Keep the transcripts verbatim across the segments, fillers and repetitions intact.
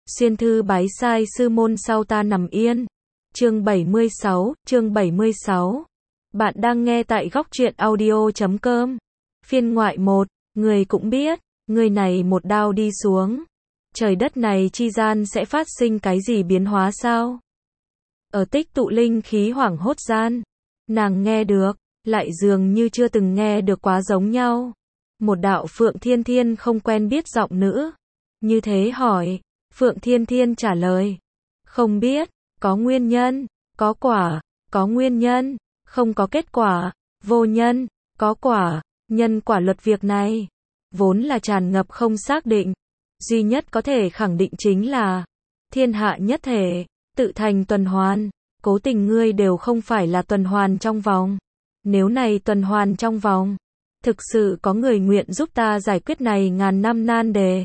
Xuyên thư bái sai sư môn sau ta nằm yên. Chương bảy mươi sáu, chương bảy mươi sáu. Bạn đang nghe tại góc truyện audio chấm com. Phiên ngoại một, người cũng biết, người này một đao đi xuống. Trời đất này chi gian sẽ phát sinh cái gì biến hóa sao? Ở tích tụ linh khí hoảng hốt gian, nàng nghe được, lại dường như chưa từng nghe được quá giống nhau. Một đạo Phượng Thiên Thiên không quen biết giọng nữ. Như thế hỏi, Phượng Thiên Thiên trả lời. Không biết, có nguyên nhân, có quả, có nguyên nhân, không có kết quả, vô nhân, có quả, nhân quả luật việc này. Vốn là tràn ngập không xác định. Duy nhất có thể khẳng định chính là, thiên hạ nhất thể, tự thành tuần hoàn, cố tình ngươi đều không phải là tuần hoàn trong vòng. Nếu này tuần hoàn trong vòng, thực sự có người nguyện giúp ta giải quyết này ngàn năm nan đề.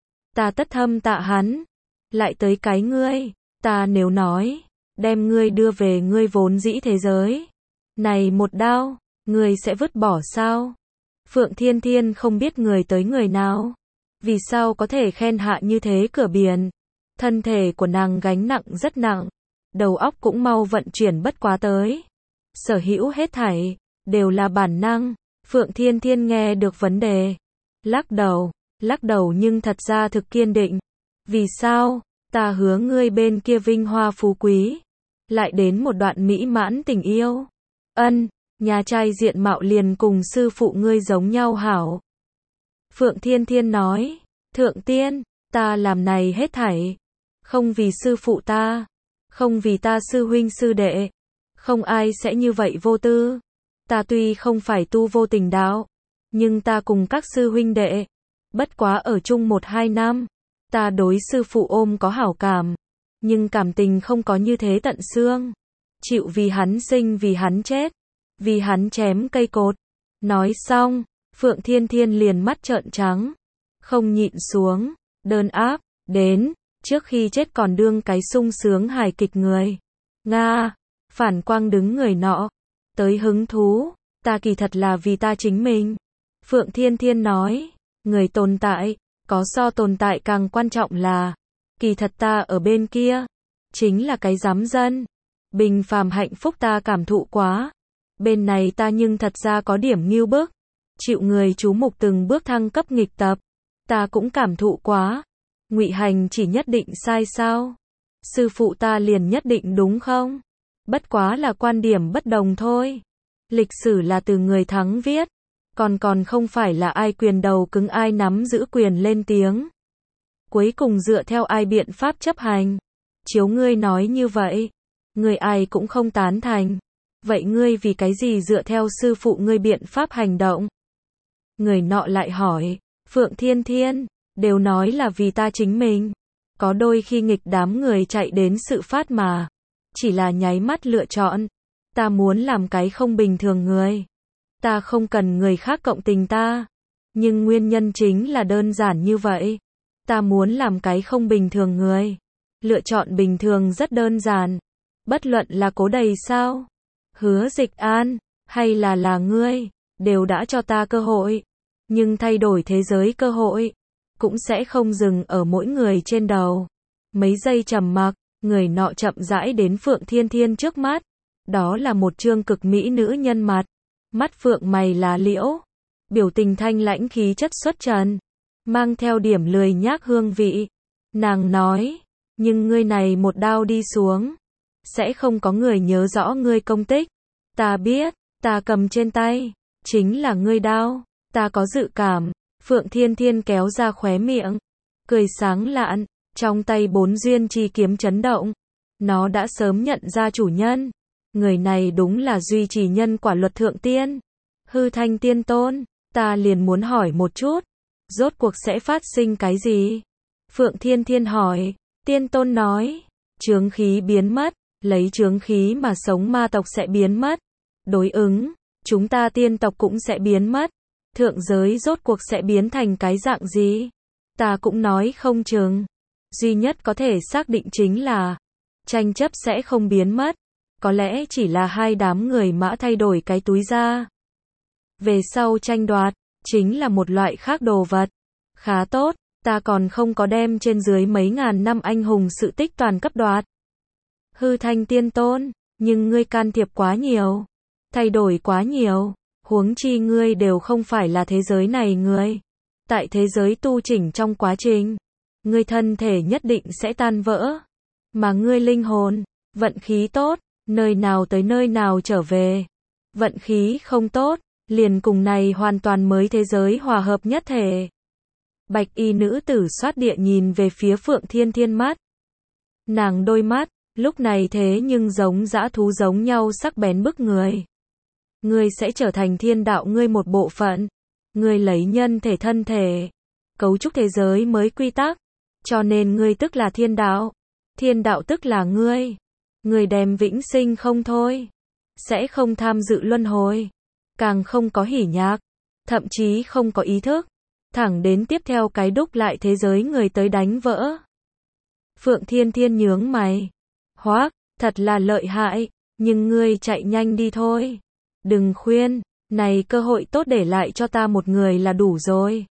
Ta tất thâm tạ hắn. Lại tới cái ngươi, ta nếu nói, đem ngươi đưa về ngươi vốn dĩ thế giới. Này một đao, ngươi sẽ vứt bỏ sao? Phượng Thiên Thiên không biết người tới người nào. Vì sao có thể khen hạ như thế cửa biển? Thân thể của nàng gánh nặng rất nặng. Đầu óc cũng mau vận chuyển bất quá tới. Sở hữu hết thảy, đều là bản năng. Phượng Thiên Thiên nghe được vấn đề. Lắc đầu, lắc đầu nhưng thật ra thực kiên định. Vì sao? Ta hứa ngươi bên kia vinh hoa phú quý. Lại đến một đoạn mỹ mãn tình yêu. Ân, nhà trai diện mạo liền cùng sư phụ ngươi giống nhau hảo. Phượng Thiên Thiên nói, Thượng Tiên, ta làm này hết thảy. Không vì sư phụ ta. Không vì ta sư huynh sư đệ. Không ai sẽ như vậy vô tư. Ta tuy không phải tu vô tình đạo. Nhưng ta cùng các sư huynh đệ. Bất quá ở chung một hai năm. Ta đối sư phụ ôm có hảo cảm. Nhưng cảm tình không có như thế tận xương. Chịu vì hắn sinh vì hắn chết. Vì hắn chém cây cột. Nói xong, Phượng Thiên Thiên liền mắt trợn trắng. Không nhịn xuống, đơn áp, đến, trước khi chết còn đương cái sung sướng hài kịch người. Nga, phản quang đứng người nọ. Tới hứng thú, ta kỳ thật là vì ta chính mình. Phượng Thiên Thiên nói, người tồn tại, có so tồn tại càng quan trọng là, kỳ thật ta ở bên kia, chính là cái giám dân. Bình phàm hạnh phúc ta cảm thụ quá. Bên này ta nhưng thật ra có điểm nghiêu bức. Chịu người chú mục từng bước thăng cấp nghịch tập. Ta cũng cảm thụ quá. Ngụy hành chỉ nhất định sai sao? Sư phụ ta liền nhất định đúng không? Bất quá là quan điểm bất đồng thôi. Lịch sử là từ người thắng viết. Còn còn không phải là ai quyền đầu cứng ai nắm giữ quyền lên tiếng. Cuối cùng dựa theo ai biện pháp chấp hành. Chiếu ngươi nói như vậy. Người ai cũng không tán thành. Vậy ngươi vì cái gì dựa theo sư phụ ngươi biện pháp hành động? Người nọ lại hỏi, Phượng Thiên Thiên, đều nói là vì ta chính mình. Có đôi khi nghịch đám người chạy đến sự phát mà. Chỉ là nháy mắt lựa chọn. Ta muốn làm cái không bình thường người. Ta không cần người khác cộng tình ta. Nhưng nguyên nhân chính là đơn giản như vậy. Ta muốn làm cái không bình thường người. Lựa chọn bình thường rất đơn giản. Bất luận là Cố Đầy sao? Hứa Dịch An, hay là là ngươi, đều đã cho ta cơ hội. Nhưng thay đổi thế giới cơ hội, cũng sẽ không dừng ở mỗi người trên đầu. Mấy giây trầm mặc, người nọ chậm rãi đến Phượng Thiên Thiên trước mắt. Đó là một trương cực mỹ nữ nhân mặt. Mắt phượng mày lá liễu. Biểu tình thanh lãnh khí chất xuất trần. Mang theo điểm lười nhác hương vị. Nàng nói, nhưng ngươi này một đao đi xuống. Sẽ không có người nhớ rõ ngươi công tích. Ta biết, ta cầm trên tay. Chính là ngươi đao. Ta có dự cảm. Phượng Thiên Thiên kéo ra khóe miệng. Cười sáng lạn. Trong tay bốn duyên chi kiếm chấn động. Nó đã sớm nhận ra chủ nhân. Người này đúng là duy trì nhân quả luật thượng tiên. Hư Thanh Tiên Tôn. Ta liền muốn hỏi một chút. Rốt cuộc sẽ phát sinh cái gì? Phượng Thiên Thiên hỏi. Tiên Tôn nói. Chướng khí biến mất. Lấy chướng khí mà sống ma tộc sẽ biến mất. Đối ứng, chúng ta tiên tộc cũng sẽ biến mất. Thượng giới rốt cuộc sẽ biến thành cái dạng gì? Ta cũng nói không chừng. Duy nhất có thể xác định chính là, tranh chấp sẽ không biến mất. Có lẽ chỉ là hai đám người mã thay đổi cái túi ra. Về sau tranh đoạt, chính là một loại khác đồ vật. Khá tốt, Ta còn không có đem trên dưới mấy ngàn năm anh hùng sự tích toàn cấp đoạt. Hư Thanh Tiên Tôn, nhưng ngươi can thiệp quá nhiều, thay đổi quá nhiều, huống chi ngươi đều không phải là thế giới này người. Tại thế giới tu chỉnh trong quá trình, ngươi thân thể nhất định sẽ tan vỡ, mà ngươi linh hồn, vận khí tốt, nơi nào tới nơi nào trở về. Vận khí không tốt, liền cùng này hoàn toàn mới thế giới hòa hợp nhất thể. Bạch y nữ tử xoát địa nhìn về phía Phượng Thiên Thiên mắt. Nàng đôi mắt, lúc này thế nhưng giống dã thú giống nhau sắc bén bức người. Ngươi sẽ trở thành thiên đạo ngươi một bộ phận. Ngươi lấy nhân thể thân thể, cấu trúc thế giới mới quy tắc. Cho nên ngươi tức là thiên đạo. Thiên đạo tức là ngươi. Ngươi đem vĩnh sinh không thôi. Sẽ không tham dự luân hồi. Càng không có hỉ nhạc. Thậm chí không có ý thức. Thẳng đến tiếp theo cái đúc lại thế giới người tới đánh vỡ. Phượng Thiên Thiên nhướng mày. Hoác, thật là lợi hại. Nhưng ngươi chạy nhanh đi thôi. Đừng khuyên. Này cơ hội tốt để lại cho ta một người là đủ rồi.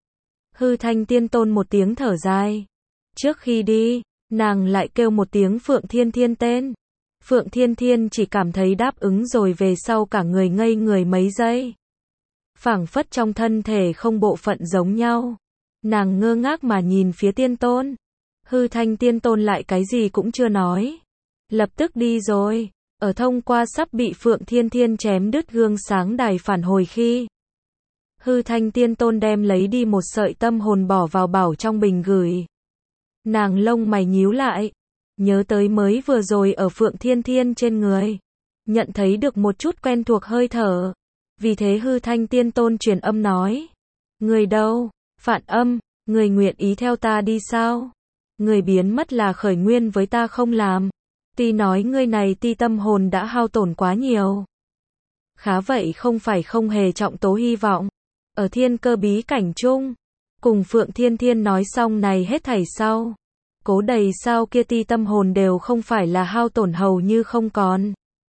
Hư Thanh Tiên Tôn một tiếng thở dài. Trước khi đi, nàng lại kêu một tiếng Phượng Thiên Thiên tên. Phượng Thiên Thiên chỉ cảm thấy đáp ứng rồi về sau cả người ngây người mấy giây. Phảng phất trong thân thể không bộ phận giống nhau. Nàng ngơ ngác mà nhìn phía Tiên Tôn. Hư Thanh Tiên Tôn lại cái gì cũng chưa nói. Lập tức đi rồi. Ở thông qua sắp bị Phượng Thiên Thiên chém đứt gương sáng đài phản hồi khi. Hư Thanh Tiên Tôn đem lấy đi một sợi tâm hồn bỏ vào bảo trong bình gửi. Nàng lông mày nhíu lại. Nhớ tới mới vừa rồi ở Phượng Thiên Thiên trên người. Nhận thấy được một chút quen thuộc hơi thở. Vì thế Hư Thanh Tiên Tôn truyền âm nói. Người đâu? Phản âm, người nguyện ý theo ta đi sao? Người biến mất là khởi nguyên với ta không làm. Tuy nói ngươi này ti tâm hồn đã hao tổn quá nhiều. Khá vậy không phải không hề trọng tố hy vọng. Ở thiên cơ bí cảnh chung. Cùng Phượng Thiên Thiên nói xong này hết thảy sau. Cố đầy sao kia ti tâm hồn đều không phải là hao tổn hầu như không còn.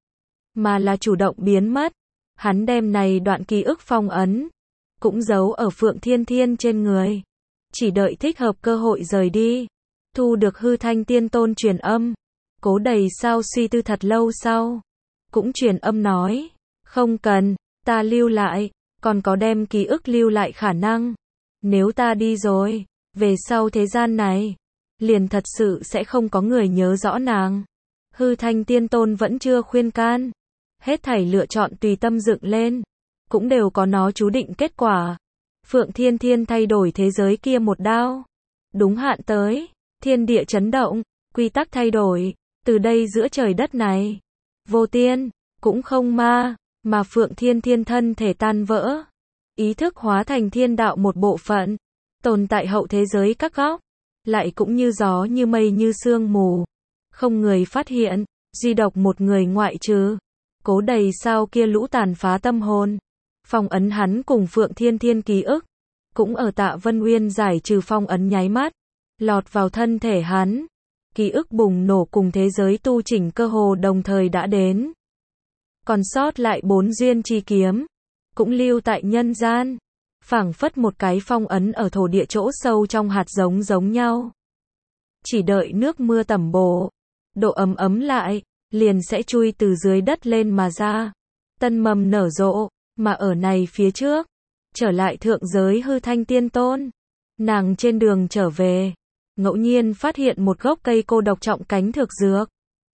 Mà là chủ động biến mất. Hắn đem này đoạn ký ức phong ấn. Cũng giấu ở Phượng Thiên Thiên trên người. Chỉ đợi thích hợp cơ hội rời đi. Thu được Hư Thanh Tiên Tôn truyền âm. Cố đầy sao suy tư thật lâu sau. Cũng truyền âm nói. Không cần, ta lưu lại. Còn có đem ký ức lưu lại khả năng. Nếu ta đi rồi. Về sau thế gian này. Liền thật sự sẽ không có người nhớ rõ nàng. Hư Thanh Tiên Tôn vẫn chưa khuyên can. Hết thảy lựa chọn tùy tâm dựng lên. Cũng đều có nó chú định kết quả. Phượng Thiên Thiên thay đổi thế giới kia một đao. Đúng hạn tới. Thiên địa chấn động. Quy tắc thay đổi. Từ đây giữa trời đất này. Vô tiên. Cũng không ma. Mà Phượng Thiên Thiên thân thể tan vỡ. Ý thức hóa thành thiên đạo một bộ phận. Tồn tại hậu thế giới các góc. Lại cũng như gió như mây như sương mù. Không người phát hiện. Duy độc một người ngoại trừ. Cố đầy sao kia lũ tàn phá tâm hồn. Phong ấn hắn cùng Phượng Thiên Thiên ký ức. Cũng ở Tạ Vân Uyên giải trừ phong ấn nháy mắt. Lọt vào thân thể hắn. Ký ức bùng nổ cùng thế giới tu chỉnh cơ hồ đồng thời đã đến. Còn sót lại bốn duyên chi kiếm. Cũng lưu tại nhân gian. Phảng phất một cái phong ấn ở thổ địa chỗ sâu trong hạt giống giống nhau. Chỉ đợi nước mưa tẩm bổ. Độ ấm ấm lại. Liền sẽ chui từ dưới đất lên mà ra. Tân mầm nở rộ. Mà ở này phía trước. Trở lại thượng giới Hư Thanh Tiên Tôn. Nàng trên đường trở về. Ngẫu nhiên phát hiện một gốc cây cô độc trọng cánh thực dược.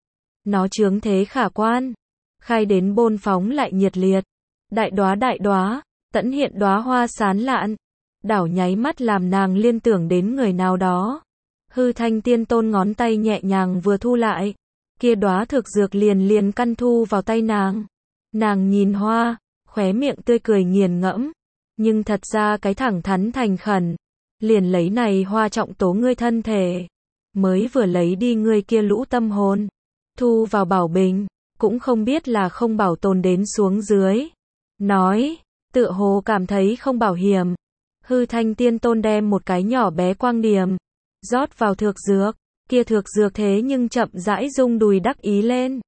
Nó chướng thế khả quan. Khai đến bôn phóng lại nhiệt liệt. Đại đóa đại đóa. Tẫn hiện đóa hoa sán lạn. Đảo nháy mắt làm nàng liên tưởng đến người nào đó. Hư Thanh Tiên Tôn ngón tay nhẹ nhàng vừa thu lại. Kia đóa thực dược liền liền căn thu vào tay nàng. Nàng nhìn hoa. Khóe miệng tươi cười nghiền ngẫm. Nhưng thật ra cái thẳng thắn thành khẩn. Liền lấy này hoa trọng tố ngươi thân thể. Mới vừa lấy đi ngươi kia lũ tâm hồn. Thu vào bảo bình. Cũng không biết là không bảo tồn đến xuống dưới. Nói. Tựa hồ cảm thấy không bảo hiểm. Hư Thanh Tiên Tôn đem một cái nhỏ bé quang điểm. Rót vào thược dược. Kia thược dược thế nhưng chậm rãi rung đùi đắc ý lên.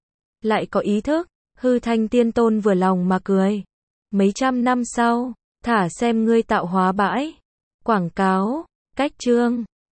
Lại có ý thức. Hư Thanh Tiên Tôn vừa lòng mà cười. Mấy trăm năm sau. Thả xem ngươi tạo hóa bãi. Quảng cáo. Cách chương